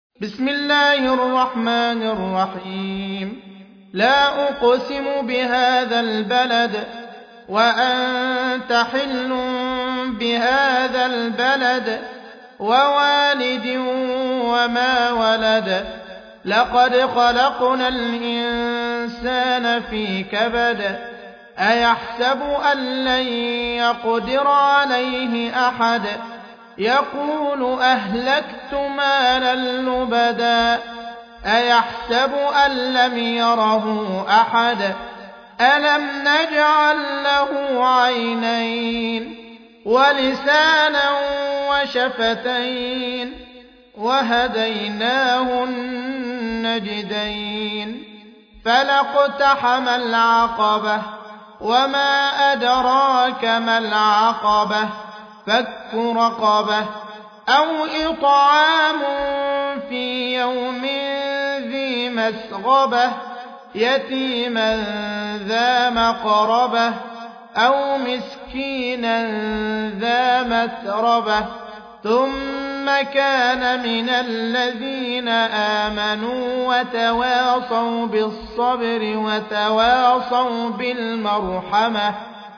بسم الله الرحمن الرحيم. لا أقسم بهذا البلد وأنت حل بهذا البلد ووالد وما ولد. لقد خلقنا الإنسان في كبد. أيحسب أن لن يقدر عليه أحد. يقول أهلكت مالا لبدا. أيحسب أن لم يره أحد. ألم نجعل له عينين ولسانا وشفتين وهديناه النجدين. فلاقتحم العقبة وما أدراك ما العقبة. فك رقبة أو إطعام في يوم ذي مسغبة يتيما ذا مقربة أو مسكينا ذا متربة ثم كان من الذين آمنوا وتواصوا بالصبر وتواصوا بالمرحمة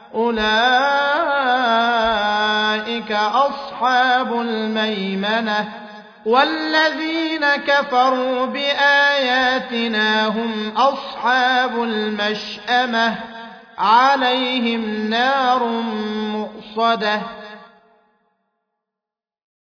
أولئك أصحاب الميمنة. والذين كفروا بآياتنا هم أصحاب المشأمة عليهم نار مؤصدة